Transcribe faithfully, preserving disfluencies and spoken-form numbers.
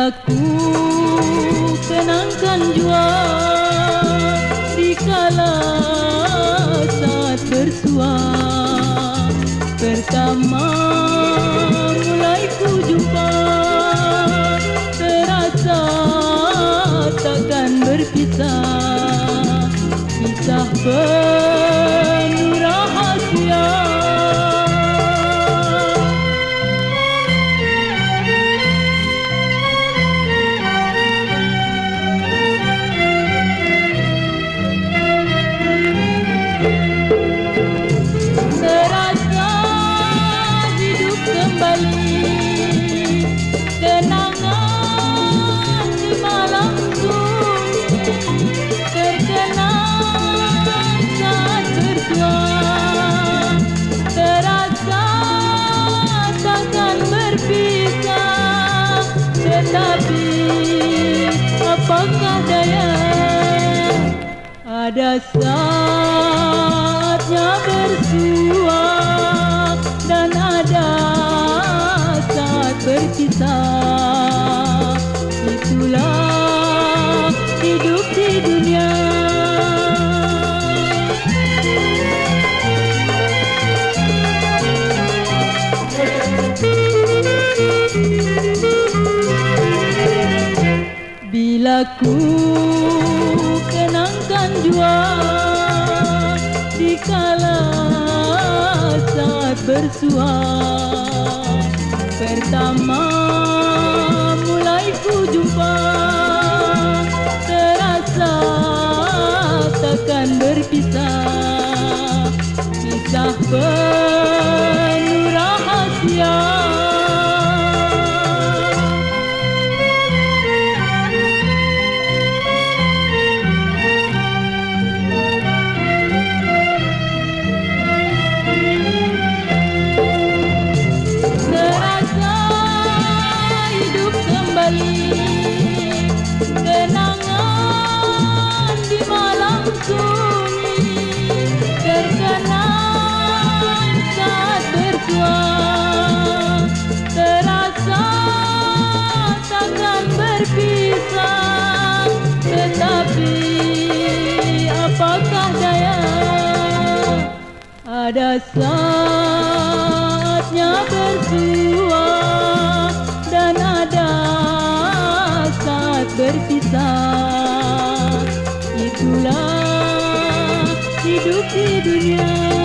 Bila ku kenangkan jua dikala saat bersua pertama mulai ku jumpa, terasa takkan berpisah, kisah penuh rahasia. Kenangan di malam sunyi terkenang saat bersua, terasa takkan berpisah, tetapi apakah daya, ada saatnya bersua dan ada berpisah. Itulah hidup di dunia. Bila ku kenangkan jua dikala saat bersua pertama mulai ku jumpa, terasa takkan berpisah, kisah penuh rahasia. Kenangan di malam sunyi terkenang saat bersua, terasa takkan berpisah, tetapi apakah daya, ada saatnya bersua dan ada saat berpisah. Itulah hidup di dunia.